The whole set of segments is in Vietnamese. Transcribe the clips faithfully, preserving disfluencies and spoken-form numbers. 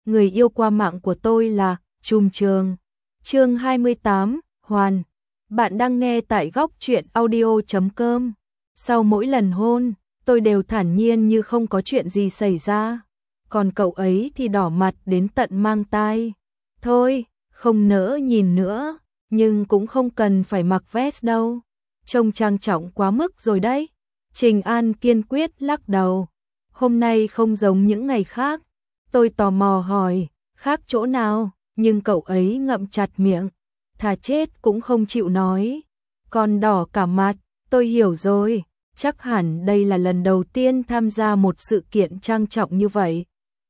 người yêu qua mạng của tôi là Trùm Trường. Chương hai mươi tám, Hoàn. Bạn đang nghe tại góc truyện audio chấm com. Sau mỗi lần hôn, tôi đều thản nhiên như không có chuyện gì xảy ra. Còn cậu ấy thì đỏ mặt đến tận mang tai. Thôi, không nỡ nhìn nữa, nhưng cũng không cần phải mặc vest đâu. Trông trang trọng quá mức rồi đấy. Trình An kiên quyết lắc đầu. Hôm nay không giống những ngày khác. Tôi tò mò hỏi, khác chỗ nào, nhưng cậu ấy ngậm chặt miệng, thà chết cũng không chịu nói. Còn đỏ cả mặt, tôi hiểu rồi, chắc hẳn đây là lần đầu tiên tham gia một sự kiện trang trọng như vậy.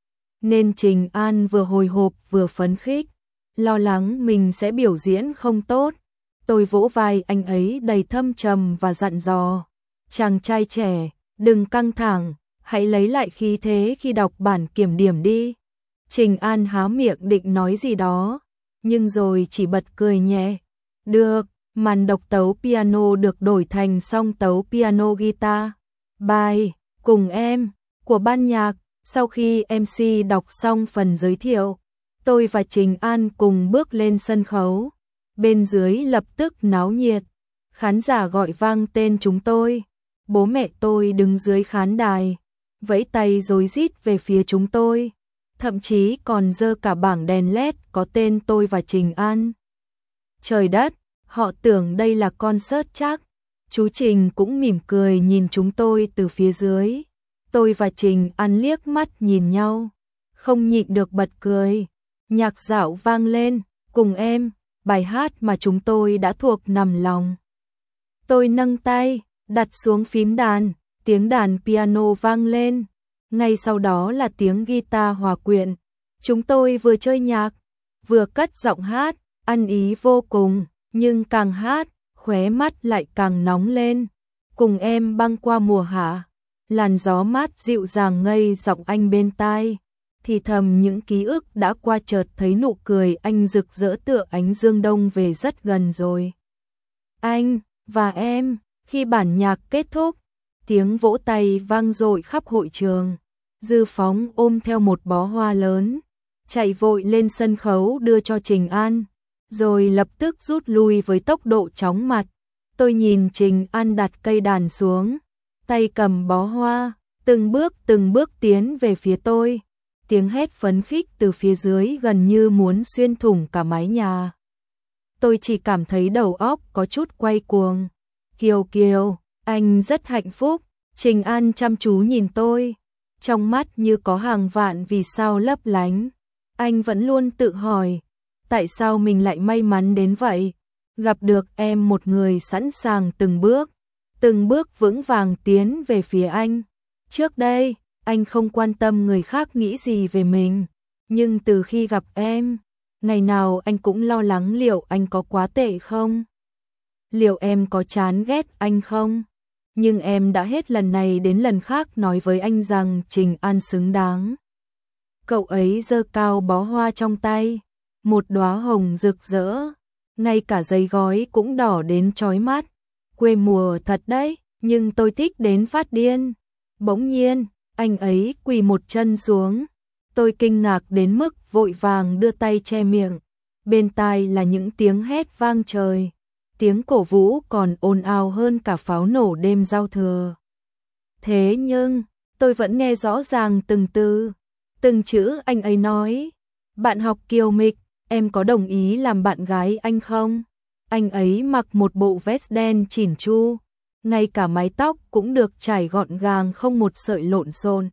Nên Trình An vừa hồi hộp vừa phấn khích, lo lắng mình sẽ biểu diễn không tốt. Tôi vỗ vai anh ấy đầy thâm trầm và dặn dò, chàng trai trẻ, đừng căng thẳng, hãy lấy lại khí thế khi đọc bản kiểm điểm đi. Trình An há miệng định nói gì đó, nhưng rồi chỉ bật cười nhẹ. Được, màn độc tấu piano được đổi thành song tấu piano guitar. Bài Cùng Em của ban nhạc. Sau khi em xê đọc xong phần giới thiệu, tôi và Trình An cùng bước lên sân khấu. Bên dưới lập tức náo nhiệt, khán giả gọi vang tên chúng tôi. Bố mẹ tôi đứng dưới khán đài, vẫy tay rối rít về phía chúng tôi, thậm chí còn giơ cả bảng đèn led có tên tôi và Trình An. Trời đất, họ tưởng đây là concert chắc. Chú Trình cũng mỉm cười nhìn chúng tôi từ phía dưới. Tôi và Trình An liếc mắt nhìn nhau, không nhịn được bật cười. Nhạc dạo vang lên, Cùng Em, bài hát mà chúng tôi đã thuộc nằm lòng. Tôi nâng tay, đặt xuống phím đàn, tiếng đàn piano vang lên. Ngay sau đó là tiếng guitar hòa quyện. Chúng tôi vừa chơi nhạc, vừa cất giọng hát, ăn ý vô cùng, nhưng càng hát, khóe mắt lại càng nóng lên. Cùng Em băng qua mùa hạ, làn gió mát dịu dàng ngây giọng anh bên tai, thì thầm những ký ức đã qua, chợt thấy nụ cười anh rực rỡ tựa ánh dương đông về rất gần rồi. Anh và em, khi bản nhạc kết thúc, tiếng vỗ tay vang dội khắp hội trường. Dư Phóng ôm theo một bó hoa lớn, chạy vội lên sân khấu đưa cho Trình An, rồi lập tức rút lui với tốc độ chóng mặt. Tôi nhìn Trình An đặt cây đàn xuống, tay cầm bó hoa, từng bước từng bước tiến về phía tôi. Tiếng hét phấn khích từ phía dưới gần như muốn xuyên thủng cả mái nhà. Tôi chỉ cảm thấy đầu óc có chút quay cuồng. Kiều Kiều, anh rất hạnh phúc. Trình An chăm chú nhìn tôi, trong mắt như có hàng vạn vì sao lấp lánh. Anh vẫn luôn tự hỏi, tại sao mình lại may mắn đến vậy, gặp được em, một người sẵn sàng từng bước, từng bước vững vàng tiến về phía anh. Trước đây, anh không quan tâm người khác nghĩ gì về mình, nhưng từ khi gặp em, ngày nào anh cũng lo lắng liệu anh có quá tệ không? Liệu em có chán ghét anh không? Nhưng em đã hết lần này đến lần khác nói với anh rằng Trình An xứng đáng. Cậu ấy giơ cao bó hoa trong tay, một đóa hồng rực rỡ, ngay cả giấy gói cũng đỏ đến chói mắt. Quê mùa thật đấy, nhưng tôi thích đến phát điên. Bỗng nhiên, anh ấy quỳ một chân xuống. Tôi kinh ngạc đến mức vội vàng đưa tay che miệng. Bên tai là những tiếng hét vang trời. Tiếng cổ vũ còn ồn ào hơn cả pháo nổ đêm giao thừa. Thế nhưng, tôi vẫn nghe rõ ràng từng từ, từng chữ anh ấy nói. Bạn học Kiều Mịch, em có đồng ý làm bạn gái anh không? Anh ấy mặc một bộ vest đen chỉn chu, ngay cả mái tóc cũng được trải gọn gàng không một sợi lộn xộn.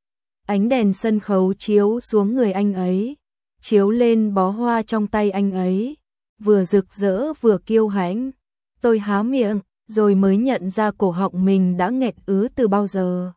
Ánh đèn sân khấu chiếu xuống người anh ấy, chiếu lên bó hoa trong tay anh ấy, vừa rực rỡ vừa kiêu hãnh. Tôi há miệng, rồi mới nhận ra cổ họng mình đã nghẹt ứ từ bao giờ.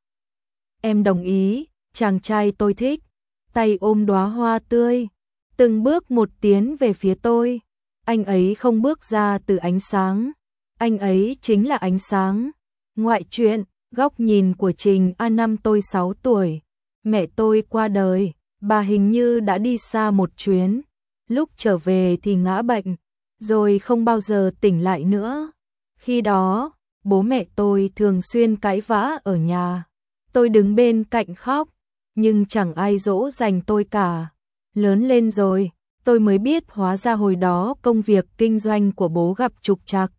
Em đồng ý, chàng trai tôi thích. Tay ôm đóa hoa tươi, từng bước một tiến về phía tôi. Anh ấy không bước ra từ ánh sáng, anh ấy chính là ánh sáng. Ngoại truyện, góc nhìn của Trình An. Năm tôi sáu tuổi, mẹ tôi qua đời, bà hình như đã đi xa một chuyến. Lúc trở về thì ngã bệnh, rồi không bao giờ tỉnh lại nữa. Khi đó, bố mẹ tôi thường xuyên cãi vã ở nhà. Tôi đứng bên cạnh khóc, nhưng chẳng ai dỗ dành tôi cả. Lớn lên rồi, tôi mới biết hóa ra hồi đó công việc kinh doanh của bố gặp trục trặc.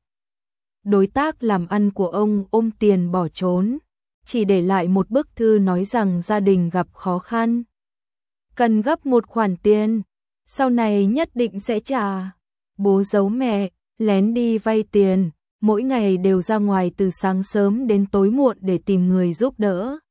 Đối tác làm ăn của ông ôm tiền bỏ trốn, chỉ để lại một bức thư nói rằng gia đình gặp khó khăn, cần gấp một khoản tiền, sau này nhất định sẽ trả. Bố giấu mẹ, lén đi vay tiền, mỗi ngày đều ra ngoài từ sáng sớm đến tối muộn để tìm người giúp đỡ.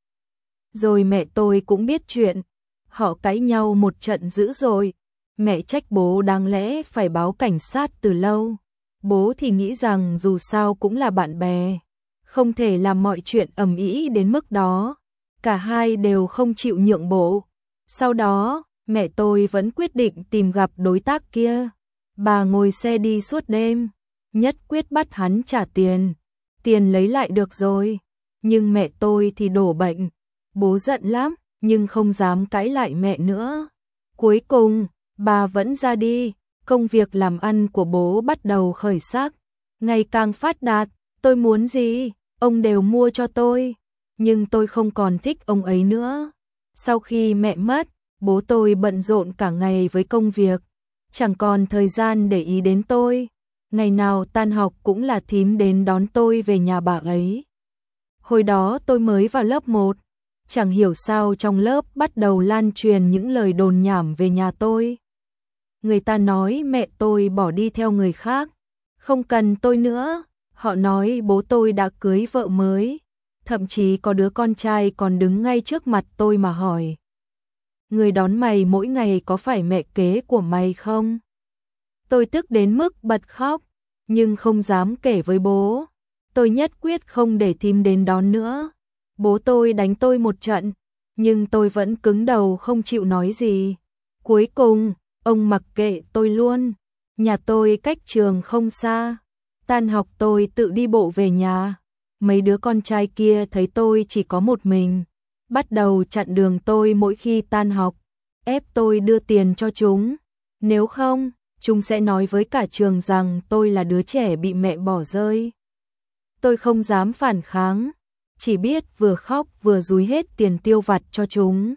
Rồi mẹ tôi cũng biết chuyện, họ cãi nhau một trận dữ dội, mẹ trách bố đáng lẽ phải báo cảnh sát từ lâu. Bố thì nghĩ rằng dù sao cũng là bạn bè, không thể làm mọi chuyện ầm ĩ đến mức đó. Cả hai đều không chịu nhượng bộ. Sau đó, mẹ tôi vẫn quyết định tìm gặp đối tác kia. Bà ngồi xe đi suốt đêm, nhất quyết bắt hắn trả tiền. Tiền lấy lại được rồi, nhưng mẹ tôi thì đổ bệnh. Bố giận lắm, nhưng không dám cãi lại mẹ nữa. Cuối cùng, bà vẫn ra đi. Công việc làm ăn của bố bắt đầu khởi sắc, ngày càng phát đạt. Tôi muốn gì, ông đều mua cho tôi. Nhưng tôi không còn thích ông ấy nữa. Sau khi mẹ mất, bố tôi bận rộn cả ngày với công việc, chẳng còn thời gian để ý đến tôi. Ngày nào tan học cũng là thím đến đón tôi về nhà bà ấy. Hồi đó tôi mới vào lớp một, chẳng hiểu sao trong lớp bắt đầu lan truyền những lời đồn nhảm về nhà tôi. Người ta nói mẹ tôi bỏ đi theo người khác, không cần tôi nữa. Họ nói bố tôi đã cưới vợ mới, thậm chí có đứa con trai còn đứng ngay trước mặt tôi mà hỏi: người đón mày mỗi ngày có phải mẹ kế của mày không? Tôi tức đến mức bật khóc, nhưng không dám kể với bố. Tôi nhất quyết không để thím đến đón nữa. Bố tôi đánh tôi một trận, nhưng tôi vẫn cứng đầu không chịu nói gì. Cuối cùng, ông mặc kệ tôi luôn. Nhà tôi cách trường không xa, tan học tôi tự đi bộ về nhà. Mấy đứa con trai kia thấy tôi chỉ có một mình, bắt đầu chặn đường tôi mỗi khi tan học, ép tôi đưa tiền cho chúng. Nếu không, chúng sẽ nói với cả trường rằng tôi là đứa trẻ bị mẹ bỏ rơi. Tôi không dám phản kháng, chỉ biết vừa khóc vừa dúi hết tiền tiêu vặt cho chúng.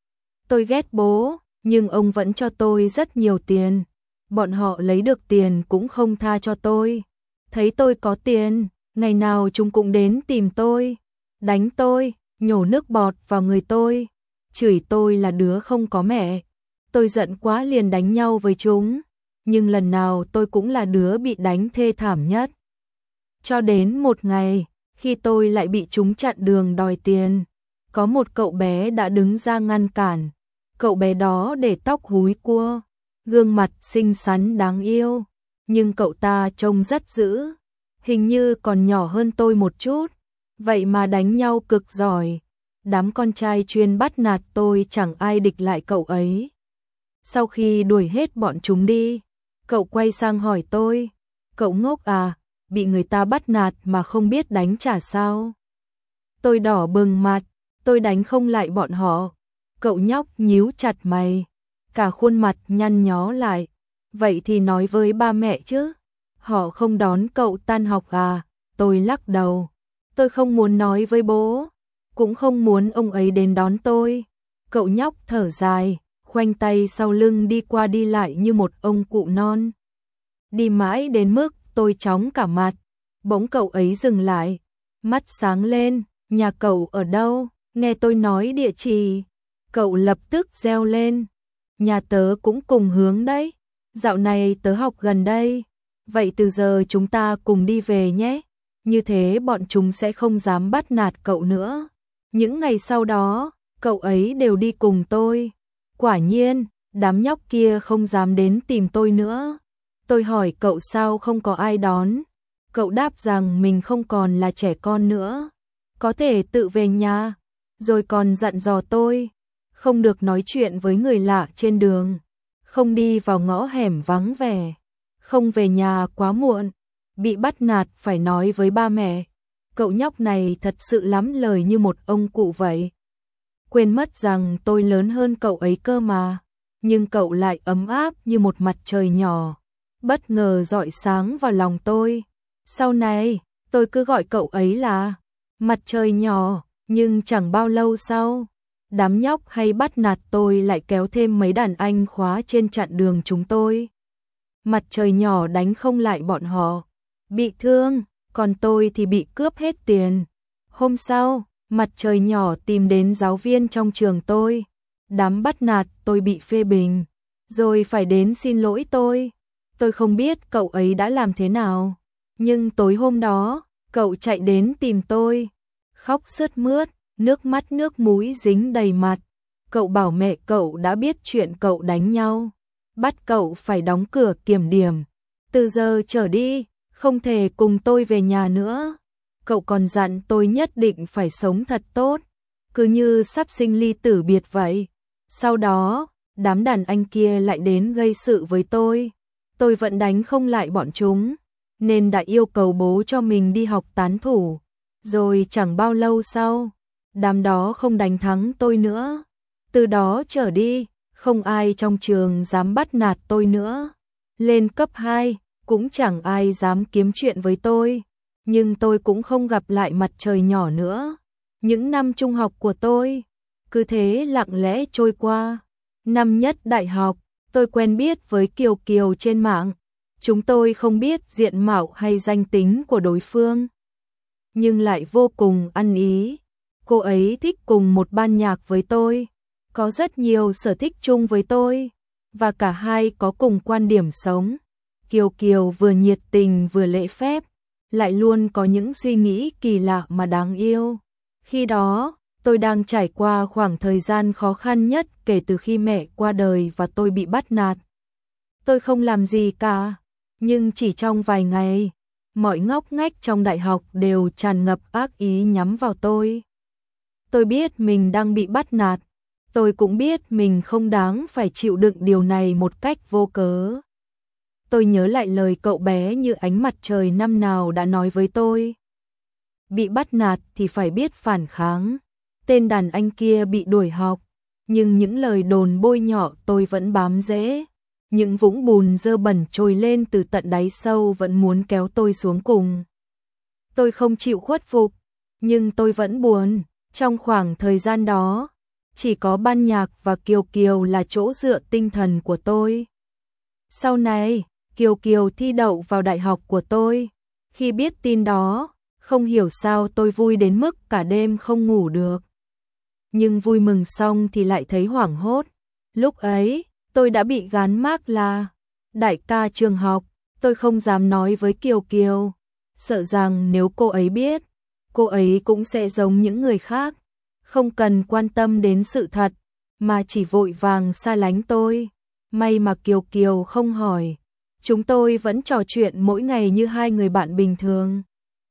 Tôi ghét bố, nhưng ông vẫn cho tôi rất nhiều tiền. Bọn họ lấy được tiền cũng không tha cho tôi. Thấy tôi có tiền, ngày nào chúng cũng đến tìm tôi, đánh tôi, nhổ nước bọt vào người tôi, chửi tôi là đứa không có mẹ. Tôi giận quá liền đánh nhau với chúng, nhưng lần nào tôi cũng là đứa bị đánh thê thảm nhất. Cho đến một ngày, khi tôi lại bị chúng chặn đường đòi tiền, có một cậu bé đã đứng ra ngăn cản. Cậu bé đó để tóc húi cua, gương mặt xinh xắn đáng yêu, nhưng cậu ta trông rất dữ, hình như còn nhỏ hơn tôi một chút, vậy mà đánh nhau cực giỏi. Đám con trai chuyên bắt nạt tôi chẳng ai địch lại cậu ấy. Sau khi đuổi hết bọn chúng đi, cậu quay sang hỏi tôi: cậu ngốc à, bị người ta bắt nạt mà không biết đánh trả sao? Tôi đỏ bừng mặt, tôi đánh không lại bọn họ. Cậu nhóc nhíu chặt mày, cả khuôn mặt nhăn nhó lại. Vậy thì nói với ba mẹ chứ, họ không đón cậu tan học à? Tôi lắc đầu, tôi không muốn nói với bố, cũng không muốn ông ấy đến đón tôi. Cậu nhóc thở dài, khoanh tay sau lưng đi qua đi lại như một ông cụ non. Đi mãi đến mức tôi chóng cả mặt, bỗng cậu ấy dừng lại, mắt sáng lên: nhà cậu ở đâu? Nghe tôi nói địa chỉ, cậu lập tức reo lên: nhà tớ cũng cùng hướng đấy, dạo này tớ học gần đây, vậy từ giờ chúng ta cùng đi về nhé. Như thế bọn chúng sẽ không dám bắt nạt cậu nữa. Những ngày sau đó, cậu ấy đều đi cùng tôi. Quả nhiên, đám nhóc kia không dám đến tìm tôi nữa. Tôi hỏi cậu sao không có ai đón. Cậu đáp rằng mình không còn là trẻ con nữa, có thể tự về nhà. Rồi còn dặn dò tôi không được nói chuyện với người lạ trên đường, không đi vào ngõ hẻm vắng vẻ, không về nhà quá muộn, bị bắt nạt phải nói với ba mẹ. Cậu nhóc này thật sự lắm lời như một ông cụ vậy. Quên mất rằng tôi lớn hơn cậu ấy cơ mà, nhưng cậu lại ấm áp như một mặt trời nhỏ, bất ngờ rọi sáng vào lòng tôi. Sau này, tôi cứ gọi cậu ấy là mặt trời nhỏ, nhưng chẳng bao lâu sau, đám nhóc hay bắt nạt tôi lại kéo thêm mấy đàn anh khóa trên chặn đường chúng tôi. Mặt trời nhỏ đánh không lại bọn họ, bị thương, còn tôi thì bị cướp hết tiền. Hôm sau, mặt trời nhỏ tìm đến giáo viên trong trường tôi. Đám bắt nạt tôi bị phê bình, rồi phải đến xin lỗi tôi. Tôi không biết cậu ấy đã làm thế nào, nhưng tối hôm đó, cậu chạy đến tìm tôi, khóc sướt mướt, nước mắt nước mũi dính đầy mặt. Cậu bảo mẹ cậu đã biết chuyện cậu đánh nhau, bắt cậu phải đóng cửa kiểm điểm. Từ giờ trở đi, không thể cùng tôi về nhà nữa. Cậu còn dặn tôi nhất định phải sống thật tốt, cứ như sắp sinh ly tử biệt vậy. Sau đó, đám đàn anh kia lại đến gây sự với tôi. Tôi vẫn đánh không lại bọn chúng, nên đã yêu cầu bố cho mình đi học tán thủ. Rồi chẳng bao lâu sau, đám đó không đánh thắng tôi nữa. Từ đó trở đi, không ai trong trường dám bắt nạt tôi nữa. Lên cấp hai, cũng chẳng ai dám kiếm chuyện với tôi. Nhưng tôi cũng không gặp lại mặt trời nhỏ nữa. Những năm trung học của tôi cứ thế lặng lẽ trôi qua. Năm nhất đại học, tôi quen biết với Kiều Kiều trên mạng. Chúng tôi không biết diện mạo hay danh tính của đối phương, nhưng lại vô cùng ăn ý. Cô ấy thích cùng một ban nhạc với tôi, có rất nhiều sở thích chung với tôi, và cả hai có cùng quan điểm sống. Kiều Kiều vừa nhiệt tình vừa lễ phép, lại luôn có những suy nghĩ kỳ lạ mà đáng yêu. Khi đó, tôi đang trải qua khoảng thời gian khó khăn nhất kể từ khi mẹ qua đời và tôi bị bắt nạt. Tôi không làm gì cả, nhưng chỉ trong vài ngày, mọi ngóc ngách trong đại học đều tràn ngập ác ý nhắm vào tôi. Tôi biết mình đang bị bắt nạt, tôi cũng biết mình không đáng phải chịu đựng điều này một cách vô cớ. Tôi nhớ lại lời cậu bé như ánh mặt trời năm nào đã nói với tôi. Bị bắt nạt thì phải biết phản kháng. Tên đàn anh kia bị đuổi học, nhưng những lời đồn bôi nhọ tôi vẫn bám rễ. Những vũng bùn dơ bẩn trồi lên từ tận đáy sâu vẫn muốn kéo tôi xuống cùng. Tôi không chịu khuất phục, nhưng tôi vẫn buồn. Trong khoảng thời gian đó, chỉ có ban nhạc và Kiều Kiều là chỗ dựa tinh thần của tôi. Sau này, Kiều Kiều thi đậu vào đại học của tôi. Khi biết tin đó, không hiểu sao tôi vui đến mức cả đêm không ngủ được. Nhưng vui mừng xong thì lại thấy hoảng hốt. Lúc ấy, tôi đã bị gán mác là đại ca trường học. Tôi không dám nói với Kiều Kiều, sợ rằng nếu cô ấy biết, cô ấy cũng sẽ giống những người khác, không cần quan tâm đến sự thật, mà chỉ vội vàng xa lánh tôi. May mà Kiều Kiều không hỏi, chúng tôi vẫn trò chuyện mỗi ngày như hai người bạn bình thường.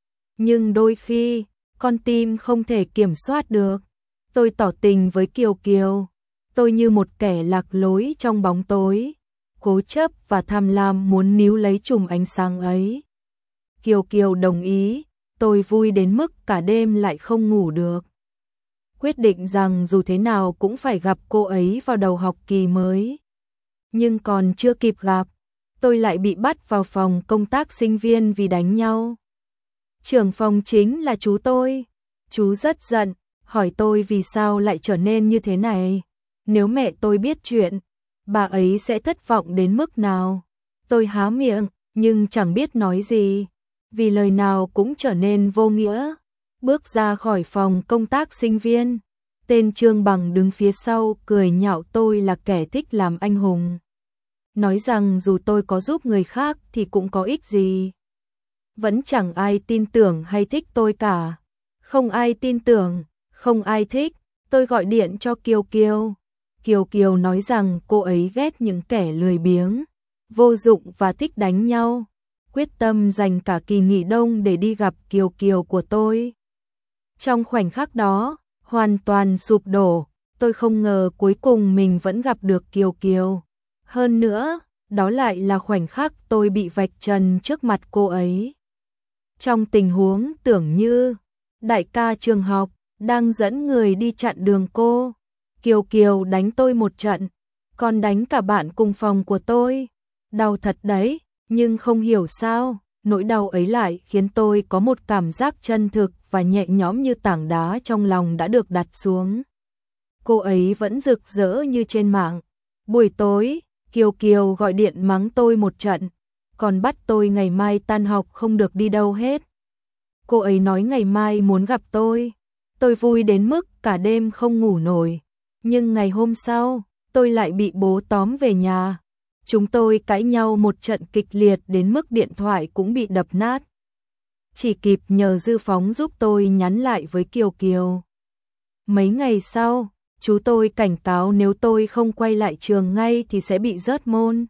Nhưng đôi khi, con tim không thể kiểm soát được. Tôi tỏ tình với Kiều Kiều. Tôi như một kẻ lạc lối trong bóng tối, cố chấp và tham lam muốn níu lấy chùm ánh sáng ấy. Kiều Kiều đồng ý, tôi vui đến mức cả đêm lại không ngủ được. Quyết định rằng dù thế nào cũng phải gặp cô ấy vào đầu học kỳ mới. Nhưng còn chưa kịp gặp, tôi lại bị bắt vào phòng công tác sinh viên vì đánh nhau. Trưởng phòng chính là chú tôi. Chú rất giận, hỏi tôi vì sao lại trở nên như thế này. Nếu mẹ tôi biết chuyện, bà ấy sẽ thất vọng đến mức nào. Tôi há miệng, nhưng chẳng biết nói gì, vì lời nào cũng trở nên vô nghĩa. Bước ra khỏi phòng công tác sinh viên, tên Trương Bằng đứng phía sau cười nhạo tôi là kẻ thích làm anh hùng. Nói rằng dù tôi có giúp người khác thì cũng có ích gì. Vẫn chẳng ai tin tưởng hay thích tôi cả. Không ai tin tưởng, không ai thích. Tôi gọi điện cho Kiều Kiều. Kiều Kiều nói rằng cô ấy ghét những kẻ lười biếng, vô dụng và thích đánh nhau. Quyết tâm dành cả kỳ nghỉ đông để đi gặp Kiều Kiều của tôi. Trong khoảnh khắc đó, hoàn toàn sụp đổ. Tôi không ngờ cuối cùng mình vẫn gặp được Kiều Kiều. Hơn nữa, đó lại là khoảnh khắc tôi bị vạch trần trước mặt cô ấy. Trong tình huống tưởng như đại ca trường học đang dẫn người đi chặn đường cô, Kiều Kiều đánh tôi một trận, còn đánh cả bạn cùng phòng của tôi. Đau thật đấy, nhưng không hiểu sao, nỗi đau ấy lại khiến tôi có một cảm giác chân thực và nhẹ nhõm như tảng đá trong lòng đã được đặt xuống. cô ấy vẫn rực rỡ như trên mạng. Buổi tối, Kiều Kiều gọi điện mắng tôi một trận, còn bắt tôi ngày mai tan học không được đi đâu hết. Cô ấy nói ngày mai muốn gặp tôi. Tôi vui đến mức cả đêm không ngủ nổi. Nhưng ngày hôm sau, tôi lại bị bố tóm về nhà. Chúng tôi cãi nhau một trận kịch liệt đến mức điện thoại cũng bị đập nát. Chỉ kịp nhờ Dư Phóng giúp tôi nhắn lại với Kiều Kiều. Mấy ngày sau, chú tôi cảnh cáo nếu tôi không quay lại trường ngay thì sẽ bị rớt môn.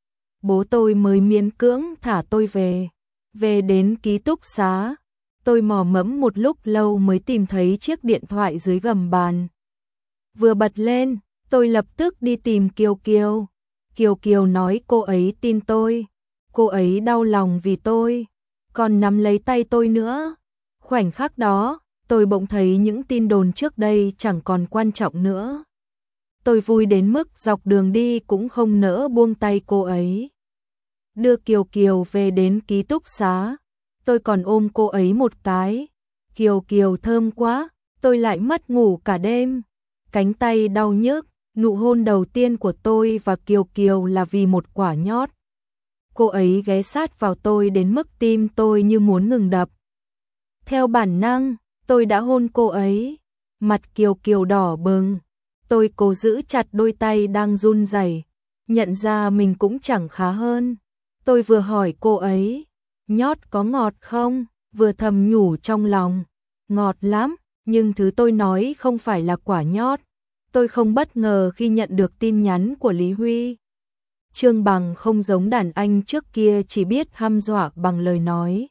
Bố tôi mới miễn cưỡng thả tôi về. Về đến ký túc xá, tôi mò mẫm một lúc lâu mới tìm thấy chiếc điện thoại dưới gầm bàn. Vừa bật lên, tôi lập tức đi tìm Kiều Kiều. Kiều Kiều nói cô ấy tin tôi, cô ấy đau lòng vì tôi, còn nắm lấy tay tôi nữa. Khoảnh khắc đó, tôi bỗng thấy những tin đồn trước đây chẳng còn quan trọng nữa. Tôi vui đến mức dọc đường đi cũng không nỡ buông tay cô ấy. Đưa Kiều Kiều về đến ký túc xá, tôi còn ôm cô ấy một cái. Kiều Kiều thơm quá, tôi lại mất ngủ cả đêm. Cánh tay đau nhức, nụ hôn đầu tiên của tôi và Kiều Kiều là vì một quả nhót. Cô ấy ghé sát vào tôi đến mức tim tôi như muốn ngừng đập. Theo bản năng, tôi đã hôn cô ấy. Mặt Kiều Kiều đỏ bừng. Tôi cố giữ chặt đôi tay đang run rẩy, nhận ra mình cũng chẳng khá hơn. Tôi vừa hỏi cô ấy, nhót có ngọt không? Vừa thầm nhủ trong lòng, ngọt lắm, nhưng thứ tôi nói không phải là quả nhót. Tôi không bất ngờ khi nhận được tin nhắn của Lý Huy. Trương Bằng không giống đàn anh trước kia chỉ biết hăm dọa bằng lời nói.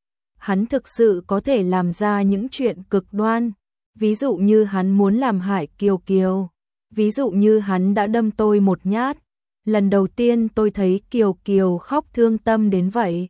Hắn thực sự có thể làm ra những chuyện cực đoan. Ví dụ như hắn muốn làm hại Kiều Kiều. Ví dụ như hắn đã đâm tôi một nhát. Lần đầu tiên tôi thấy Kiều Kiều khóc thương tâm đến vậy.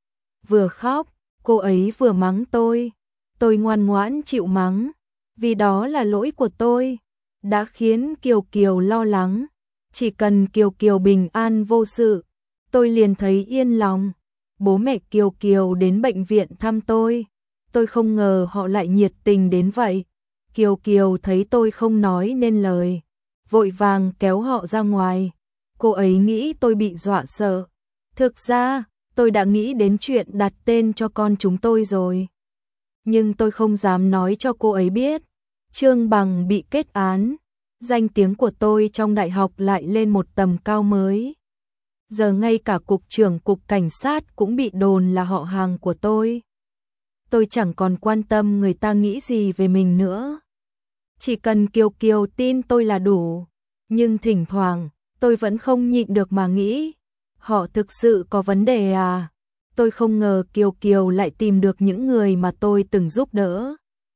Vừa khóc, cô ấy vừa mắng tôi. Tôi ngoan ngoãn chịu mắng, vì đó là lỗi của tôi, đã khiến Kiều Kiều lo lắng. Chỉ cần Kiều Kiều bình an vô sự, tôi liền thấy yên lòng. Bố mẹ Kiều Kiều đến bệnh viện thăm tôi. Tôi không ngờ họ lại nhiệt tình đến vậy. Kiều Kiều thấy tôi không nói nên lời, vội vàng kéo họ ra ngoài. Cô ấy nghĩ tôi bị dọa sợ. Thực ra, tôi đã nghĩ đến chuyện đặt tên cho con chúng tôi rồi. Nhưng tôi không dám nói cho cô ấy biết. Trương Bằng bị kết án. Danh tiếng của tôi trong đại học lại lên một tầm cao mới. Giờ ngay cả cục trưởng cục cảnh sát cũng bị đồn là họ hàng của tôi. Tôi chẳng còn quan tâm người ta nghĩ gì về mình nữa. Chỉ cần Kiều Kiều tin tôi là đủ. Nhưng thỉnh thoảng, tôi vẫn không nhịn được mà nghĩ, họ thực sự có vấn đề à? Tôi không ngờ Kiều Kiều lại tìm được những người mà tôi từng giúp đỡ.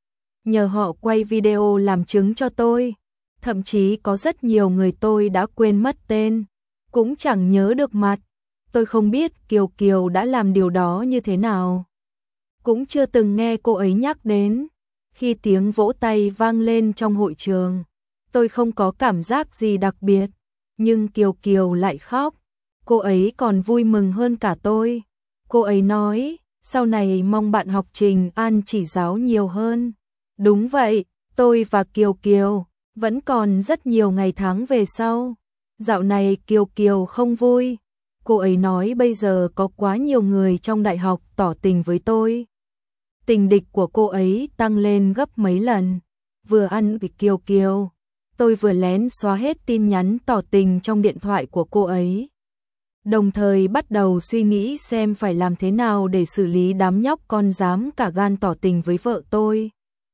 Nhờ họ quay video làm chứng cho tôi. Thậm chí có rất nhiều người tôi đã quên mất tên, cũng chẳng nhớ được mặt. Tôi không biết Kiều Kiều đã làm điều đó như thế nào. Cũng chưa từng nghe cô ấy nhắc đến. Khi tiếng vỗ tay vang lên trong hội trường, tôi không có cảm giác gì đặc biệt. Nhưng Kiều Kiều lại khóc. Cô ấy còn vui mừng hơn cả tôi. Cô ấy nói, sau này mong bạn học Trình An chỉ giáo nhiều hơn. Đúng vậy, tôi và Kiều Kiều vẫn còn rất nhiều ngày tháng về sau. Dạo này Kiều Kiều không vui. Cô ấy nói bây giờ có quá nhiều người trong đại học tỏ tình với tôi. Tình địch của cô ấy tăng lên gấp mấy lần. Vừa ăn với Kiều Kiều, tôi vừa lén xóa hết tin nhắn tỏ tình trong điện thoại của cô ấy. Đồng thời bắt đầu suy nghĩ xem phải làm thế nào để xử lý đám nhóc con dám cả gan tỏ tình với vợ tôi.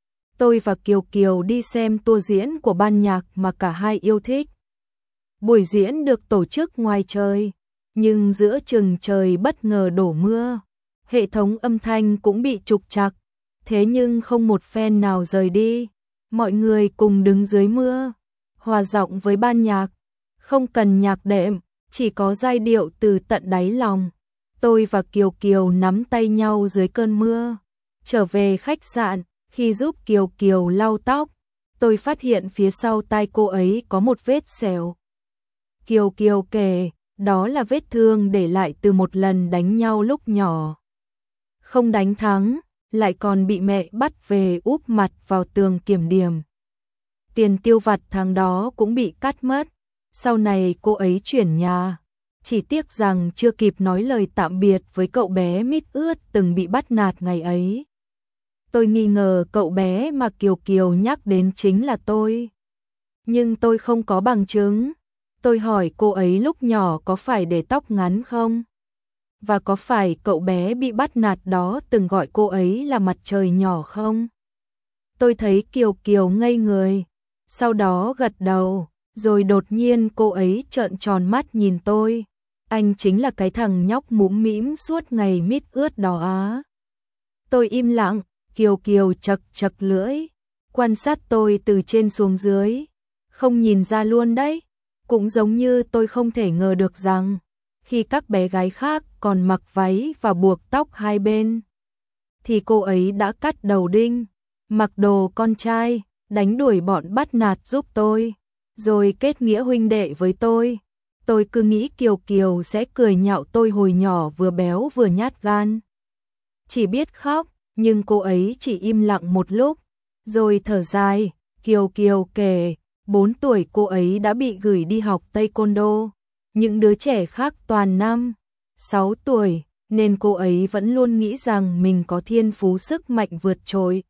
Tôi và Kiều Kiều đi xem tour diễn của ban nhạc mà cả hai yêu thích. Buổi diễn được tổ chức ngoài trời, nhưng giữa chừng trời bất ngờ đổ mưa. Hệ thống âm thanh cũng bị trục trặc, thế nhưng không một fan nào rời đi. Mọi người cùng đứng dưới mưa, hòa giọng với ban nhạc. Không cần nhạc đệm, chỉ có giai điệu từ tận đáy lòng. Tôi và Kiều Kiều nắm tay nhau dưới cơn mưa. Trở về khách sạn, khi giúp Kiều Kiều lau tóc, tôi phát hiện phía sau tai cô ấy có một vết sẹo. Kiều Kiều kể, đó là vết thương để lại từ một lần đánh nhau lúc nhỏ. Không đánh thắng, lại còn bị mẹ bắt về úp mặt vào tường kiểm điểm. tiền tiêu vặt tháng đó cũng bị cắt mất. Sau này cô ấy chuyển nhà, chỉ tiếc rằng chưa kịp nói lời tạm biệt với cậu bé mít ướt từng bị bắt nạt ngày ấy. Tôi nghi ngờ cậu bé mà Kiều Kiều nhắc đến chính là tôi. Nhưng tôi không có bằng chứng. Tôi hỏi cô ấy lúc nhỏ có phải để tóc ngắn không? Và có phải cậu bé bị bắt nạt đó từng gọi cô ấy là mặt trời nhỏ không? Tôi thấy Kiều Kiều ngây người, sau đó gật đầu, rồi đột nhiên cô ấy trợn tròn mắt nhìn tôi. Anh chính là cái thằng nhóc mũm mĩm suốt ngày mít ướt đó á. Tôi im lặng, Kiều Kiều chật chật lưỡi, quan sát tôi từ trên xuống dưới. Không nhìn ra luôn đấy, cũng giống như tôi không thể ngờ được rằng khi các bé gái khác còn mặc váy và buộc tóc hai bên, thì cô ấy đã cắt đầu đinh, mặc đồ con trai, đánh đuổi bọn bắt nạt giúp tôi, rồi kết nghĩa huynh đệ với tôi. Tôi cứ nghĩ Kiều Kiều sẽ cười nhạo tôi hồi nhỏ vừa béo vừa nhát gan, chỉ biết khóc, nhưng cô ấy chỉ im lặng một lúc, rồi thở dài. Kiều Kiều kể, bốn tuổi cô ấy đã bị gửi đi học Taekwondo, những đứa trẻ khác toàn năm, sáu tuổi, nên cô ấy vẫn luôn nghĩ rằng mình có thiên phú sức mạnh vượt trội.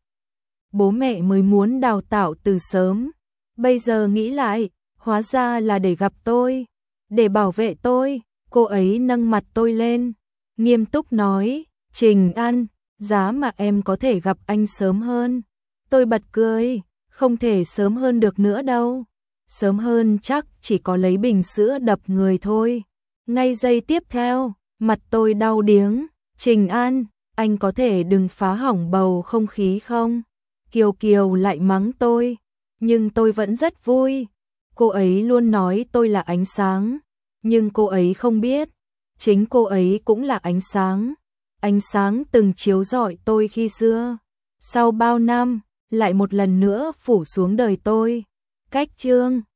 Bố mẹ mới muốn đào tạo từ sớm, bây giờ nghĩ lại, hóa ra là để gặp tôi, để bảo vệ tôi. Cô ấy nâng mặt tôi lên, nghiêm túc nói, Trình An, giá mà em có thể gặp anh sớm hơn. Tôi bật cười, không thể sớm hơn được nữa đâu. Sớm hơn chắc chỉ có lấy bình sữa đập người thôi. Ngay giây tiếp theo, mặt tôi đau điếng. Trình An, anh có thể đừng phá hỏng bầu không khí không? Kiều Kiều lại mắng tôi, nhưng tôi vẫn rất vui. Cô ấy luôn nói tôi là ánh sáng, nhưng cô ấy không biết, chính cô ấy cũng là ánh sáng. Ánh sáng từng chiếu rọi tôi khi xưa, sau bao năm, lại một lần nữa phủ xuống đời tôi. Cách chương